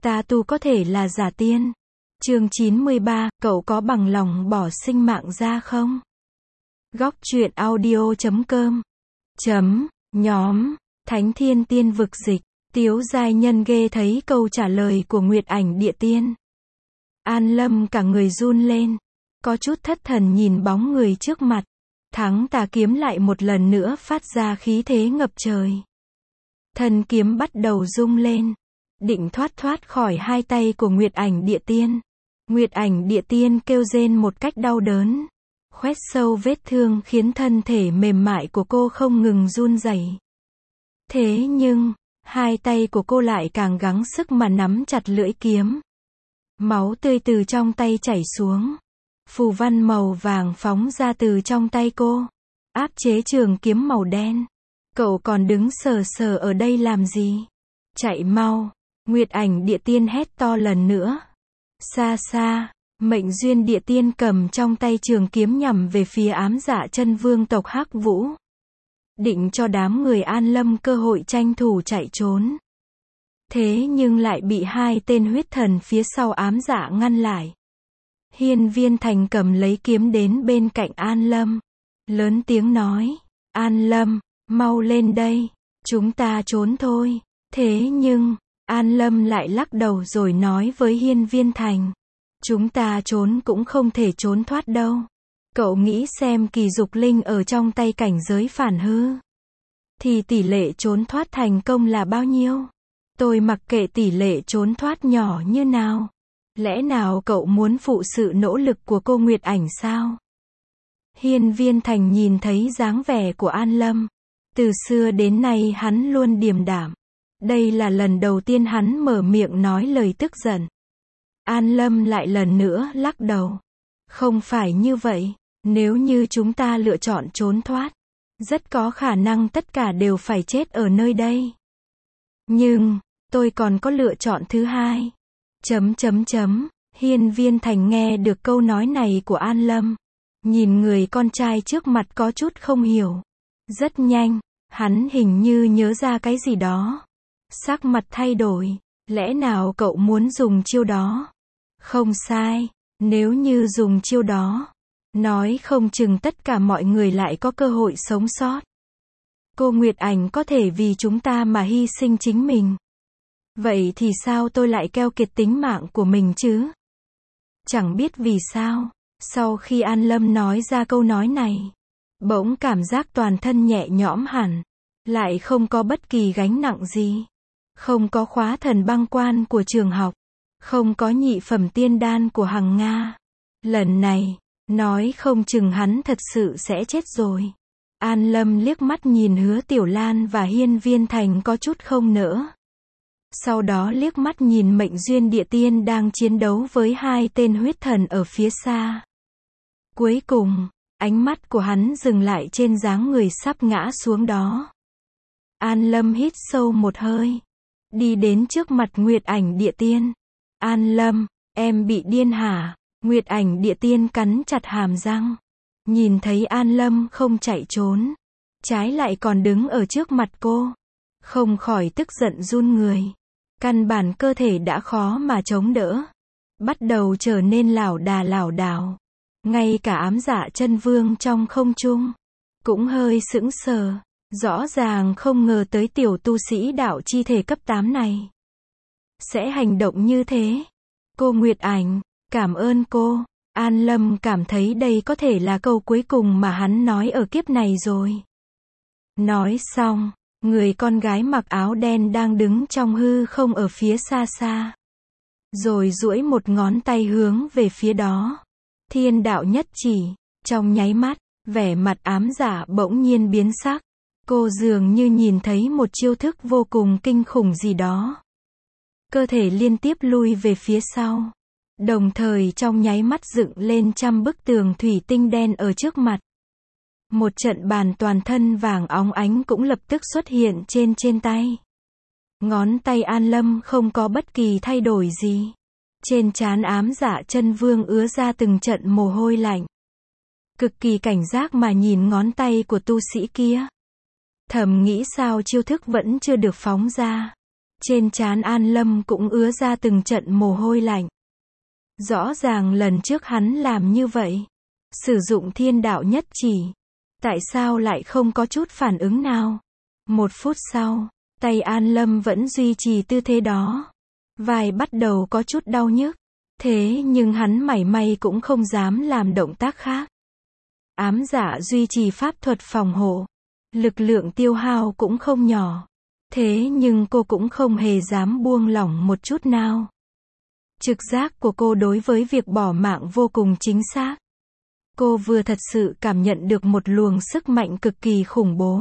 Ta tu có thể là giả tiên. Chương 93, cậu có bằng lòng bỏ sinh mạng ra không? Góc truyện audio.com Nhóm Thánh Thiên Tiên Vực Dịch. Tiếu giai nhân ghê thấy câu trả lời của Nguyệt Ảnh Địa Tiên. An Lâm cả người run lên, có chút thất thần nhìn bóng người trước mặt. Thắng Tà kiếm lại một lần nữa phát ra khí thế ngập trời. Thân kiếm bắt đầu rung lên, định thoát khỏi hai tay của Nguyệt Ảnh Địa Tiên. Nguyệt Ảnh Địa Tiên kêu rên một cách đau đớn, khoét sâu vết thương khiến thân thể mềm mại của cô không ngừng run rẩy. Thế nhưng, hai tay của cô lại càng gắng sức mà nắm chặt lưỡi kiếm. Máu tươi từ trong tay chảy xuống. Phù văn màu vàng phóng ra từ trong tay cô, áp chế trường kiếm màu đen. Cậu còn đứng sờ sờ ở đây làm gì? Chạy mau! Nguyệt Ảnh Địa Tiên hét to lần nữa. Xa xa, Mệnh Duyên Địa Tiên cầm trong tay trường kiếm nhằm về phía ám dạ chân vương tộc Hắc Vũ. Định cho đám người An Lâm cơ hội tranh thủ chạy trốn. Thế nhưng lại bị hai tên huyết thần phía sau ám dạ ngăn lại. Hiên Viên Thành cầm lấy kiếm đến bên cạnh An Lâm. Lớn tiếng nói, An Lâm, mau lên đây, chúng ta trốn thôi. Thế nhưng, An Lâm lại lắc đầu rồi nói với Hiên Viên Thành. Chúng ta trốn cũng không thể trốn thoát đâu. Cậu nghĩ xem kỳ dục linh ở trong tay cảnh giới phản hư, thì tỷ lệ trốn thoát thành công là bao nhiêu? Tôi mặc kệ tỷ lệ trốn thoát nhỏ như nào. Lẽ nào cậu muốn phụ sự nỗ lực của cô Nguyệt Ảnh sao? Hiên Viên Thành nhìn thấy dáng vẻ của An Lâm. Từ xưa đến nay hắn luôn điềm đạm. Đây là lần đầu tiên hắn mở miệng nói lời tức giận. An Lâm lại lần nữa lắc đầu. Không phải như vậy. Nếu như chúng ta lựa chọn trốn thoát, rất có khả năng tất cả đều phải chết ở nơi đây. Nhưng, tôi còn có lựa chọn thứ hai. Hiên Viên Thành nghe được câu nói này của An Lâm. Nhìn người con trai trước mặt có chút không hiểu. Rất nhanh, hắn hình như nhớ ra cái gì đó. Sắc mặt thay đổi. Lẽ nào cậu muốn dùng chiêu đó? Không sai, nếu như dùng chiêu đó, nói không chừng tất cả mọi người lại có cơ hội sống sót. Cô Nguyệt Ảnh có thể vì chúng ta mà hy sinh chính mình. Vậy thì sao tôi lại keo kiệt tính mạng của mình chứ? Chẳng biết vì sao, sau khi An Lâm nói ra câu nói này, bỗng cảm giác toàn thân nhẹ nhõm hẳn, lại không có bất kỳ gánh nặng gì. Không có khóa thần băng quan của trường học, không có nhị phẩm tiên đan của Hằng Nga. Lần này, nói không chừng hắn thật sự sẽ chết rồi. An Lâm liếc mắt nhìn Hứa Tiểu Lan và Hiên Viên Thành có chút không nỡ. Sau đó liếc mắt nhìn Mệnh Duyên Địa Tiên đang chiến đấu với hai tên huyết thần ở phía xa. Cuối cùng, ánh mắt của hắn dừng lại trên dáng người sắp ngã xuống đó. An Lâm hít sâu một hơi, đi đến trước mặt Nguyệt Ảnh Địa Tiên. An Lâm, em bị điên hả? Nguyệt Ảnh Địa Tiên cắn chặt hàm răng. Nhìn thấy An Lâm không chạy trốn, trái lại còn đứng ở trước mặt cô, không khỏi tức giận run người. Căn bản cơ thể đã khó mà chống đỡ, bắt đầu trở nên lảo đảo. Ngay cả ám dạ chân vương trong không trung cũng hơi sững sờ, rõ ràng không ngờ tới tiểu tu sĩ đạo chi thể cấp 8 này sẽ hành động như thế. Cô Nguyệt Ảnh, cảm ơn cô. An Lâm cảm thấy đây có thể là câu cuối cùng mà hắn nói ở kiếp này rồi. Nói xong, người con gái mặc áo đen đang đứng trong hư không ở phía xa xa, rồi duỗi một ngón tay hướng về phía đó. Thiên đạo nhất chỉ. Trong nháy mắt, vẻ mặt ám dạ bỗng nhiên biến sắc. Cô dường như nhìn thấy một chiêu thức vô cùng kinh khủng gì đó. Cơ thể liên tiếp lui về phía sau, đồng thời trong nháy mắt dựng lên trăm bức tường thủy tinh đen ở trước mặt. Một trận bàn toàn thân vàng óng ánh cũng lập tức xuất hiện trên tay. Ngón tay An Lâm không có bất kỳ thay đổi gì. Trên trán ám dạ chân vương ứa ra từng trận mồ hôi lạnh. Cực kỳ cảnh giác mà nhìn ngón tay của tu sĩ kia. Thầm nghĩ sao chiêu thức vẫn chưa được phóng ra. Trên trán An Lâm cũng ứa ra từng trận mồ hôi lạnh. Rõ ràng lần trước hắn làm như vậy. Sử dụng thiên đạo nhất chỉ. Tại sao lại không có chút phản ứng nào? 1 phút sau, tay An Lâm vẫn duy trì tư thế đó. Vai bắt đầu có chút đau nhức. Thế nhưng hắn mảy may cũng không dám làm động tác khác. Ám dạ duy trì pháp thuật phòng hộ. Lực lượng tiêu hao cũng không nhỏ. Thế nhưng cô cũng không hề dám buông lỏng một chút nào. Trực giác của cô đối với việc bỏ mạng vô cùng chính xác. Cô vừa thật sự cảm nhận được một luồng sức mạnh cực kỳ khủng bố.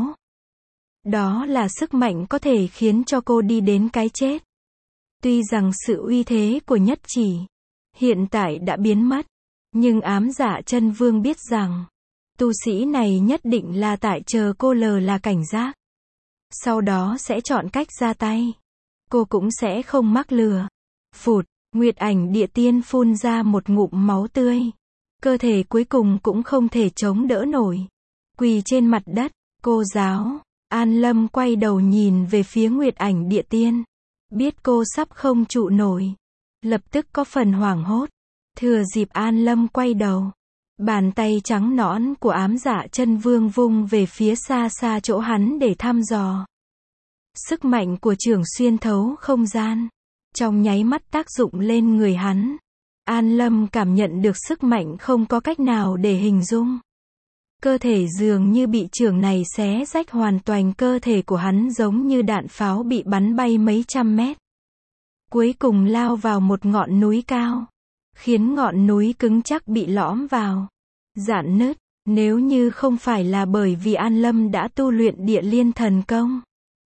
Đó là sức mạnh có thể khiến cho cô đi đến cái chết. Tuy rằng sự uy thế của nhất chỉ hiện tại đã biến mất, nhưng ám dạ chân vương biết rằng tu sĩ này nhất định là tại chờ cô lờ là cảnh giác. Sau đó sẽ chọn cách ra tay. Cô cũng sẽ không mắc lừa. Phụt, Nguyệt Ảnh Địa Tiên phun ra một ngụm máu tươi. Cơ thể cuối cùng cũng không thể chống đỡ nổi. Quỳ trên mặt đất, cô giáo. An Lâm quay đầu nhìn về phía Nguyệt Ảnh Địa Tiên. Biết cô sắp không trụ nổi. Lập tức có phần hoảng hốt. Thừa dịp An Lâm quay đầu. Bàn tay trắng nõn của ám dạ chân vương vung về phía xa xa chỗ hắn để thăm dò. Sức mạnh của chưởng xuyên thấu không gian. Trong nháy mắt tác dụng lên người hắn. An Lâm cảm nhận được sức mạnh không có cách nào để hình dung. Cơ thể dường như bị chưởng này xé rách hoàn toàn, cơ thể của hắn giống như đạn pháo bị bắn bay mấy trăm mét. Cuối cùng lao vào một ngọn núi cao. Khiến ngọn núi cứng chắc bị lõm vào. Rạn nứt. Nếu như không phải là bởi vì An Lâm đã tu luyện địa liên thần công.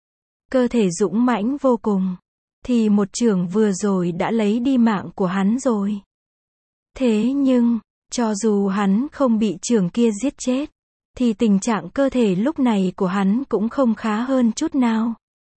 Cơ thể dũng mãnh vô cùng. Thì một chưởng vừa rồi đã lấy đi mạng của hắn rồi. Thế nhưng, cho dù hắn không bị chưởng kia giết chết, thì tình trạng cơ thể lúc này của hắn cũng không khá hơn chút nào.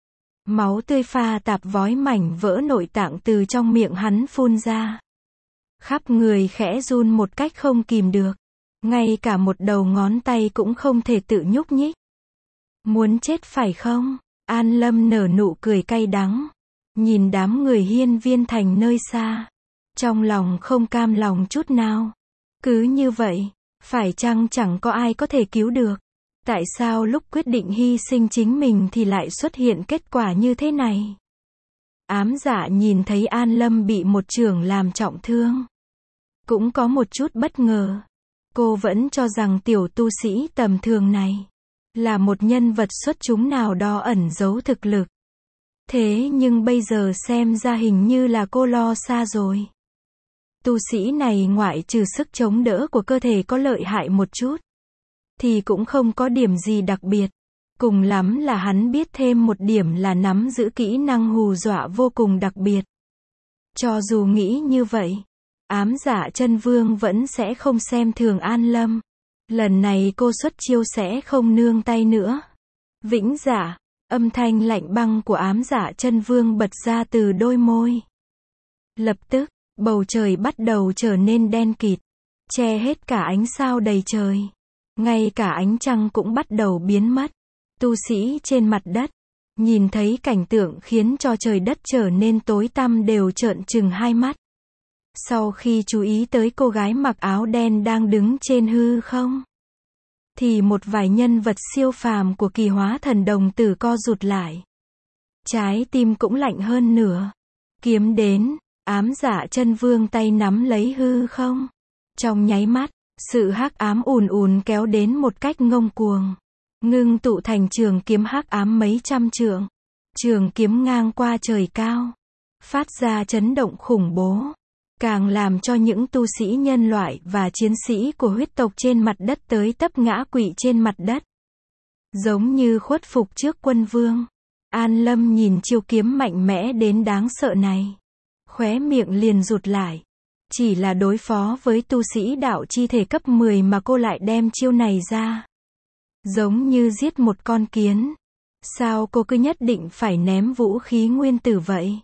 Máu tươi pha tạp vói mảnh vỡ nội tạng từ trong miệng hắn phun ra. Khắp người khẽ run một cách không kìm được. Ngay cả một đầu ngón tay cũng không thể tự nhúc nhích. Muốn chết phải không? An Lâm nở nụ cười cay đắng. Nhìn đám người Hiên Viên Thành nơi xa. Trong lòng không cam lòng chút nào. Cứ như vậy, phải chăng chẳng có ai có thể cứu được? Tại sao lúc quyết định hy sinh chính mình thì lại xuất hiện kết quả như thế này? Ám dạ nhìn thấy An Lâm bị một chưởng làm trọng thương. Cũng có một chút bất ngờ. Cô vẫn cho rằng tiểu tu sĩ tầm thường này là một nhân vật xuất chúng nào đó ẩn giấu thực lực. Thế nhưng bây giờ xem ra hình như là cô lo xa rồi. Tu sĩ này ngoại trừ sức chống đỡ của cơ thể có lợi hại một chút, thì cũng không có điểm gì đặc biệt. Cùng lắm là hắn biết thêm một điểm là nắm giữ kỹ năng hù dọa vô cùng đặc biệt. Cho dù nghĩ như vậy, ám dạ chân vương vẫn sẽ không xem thường An Lâm. Lần này cô xuất chiêu sẽ không nương tay nữa. Vĩnh dạ, âm thanh lạnh băng của ám dạ chân vương bật ra từ đôi môi. Lập tức, bầu trời bắt đầu trở nên đen kịt, che hết cả ánh sao đầy trời. Ngay cả ánh trăng cũng bắt đầu biến mất. Tu sĩ trên mặt đất, nhìn thấy cảnh tượng khiến cho trời đất trở nên tối tăm đều trợn trừng hai mắt. Sau khi chú ý tới cô gái mặc áo đen đang đứng trên hư không, thì một vài nhân vật siêu phàm của Kỳ Hóa Thần đồng tử co rụt lại. Trái tim cũng lạnh hơn nửa. Kiếm đến, ám dạ chân vương tay nắm lấy hư không. Trong nháy mắt, sự hắc ám ùn ùn kéo đến một cách ngông cuồng. Ngưng tụ thành trường kiếm hắc ám mấy trăm trượng. Trường kiếm ngang qua trời cao. Phát ra chấn động khủng bố. Càng làm cho những tu sĩ nhân loại và chiến sĩ của huyết tộc trên mặt đất tới tấp ngã quỵ trên mặt đất. Giống như khuất phục trước quân vương. An Lâm nhìn chiêu kiếm mạnh mẽ đến đáng sợ này. Khóe miệng liền rụt lại. Chỉ là đối phó với tu sĩ đạo chi thể cấp 10 mà cô lại đem chiêu này ra. Giống như giết một con kiến. Sao cô cứ nhất định phải ném vũ khí nguyên tử vậy?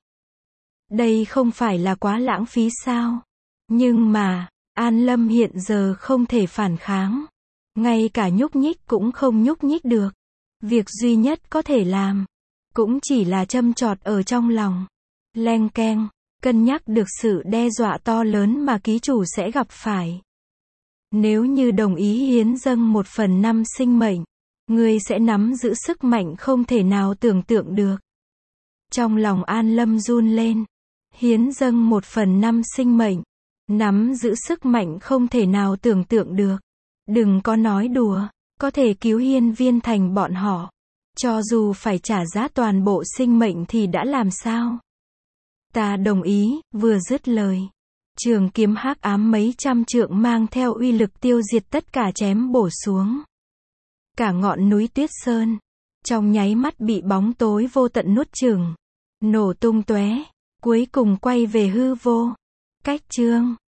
Đây không phải là quá lãng phí sao? Nhưng mà, An Lâm hiện giờ không thể phản kháng. Ngay cả nhúc nhích cũng không nhúc nhích được. Việc duy nhất có thể làm, cũng chỉ là châm chọt ở trong lòng. Leng keng, cân nhắc được sự đe dọa to lớn mà ký chủ sẽ gặp phải. Nếu như đồng ý hiến dâng 1/5 sinh mệnh, ngươi sẽ nắm giữ sức mạnh không thể nào tưởng tượng được. Trong lòng An Lâm run lên. Hiến dâng 1/5 sinh mệnh. Nắm giữ sức mạnh không thể nào tưởng tượng được. Đừng có nói đùa. Có thể cứu Hiên Viên Thành bọn họ. Cho dù phải trả giá toàn bộ sinh mệnh thì đã làm sao? Ta đồng ý, vừa dứt lời. Trường kiếm hắc ám mấy trăm trượng mang theo uy lực tiêu diệt tất cả chém bổ xuống. Cả ngọn núi Tuyết Sơn, trong nháy mắt bị bóng tối vô tận nuốt chửng, nổ tung tóe, cuối cùng quay về hư vô. Cách chương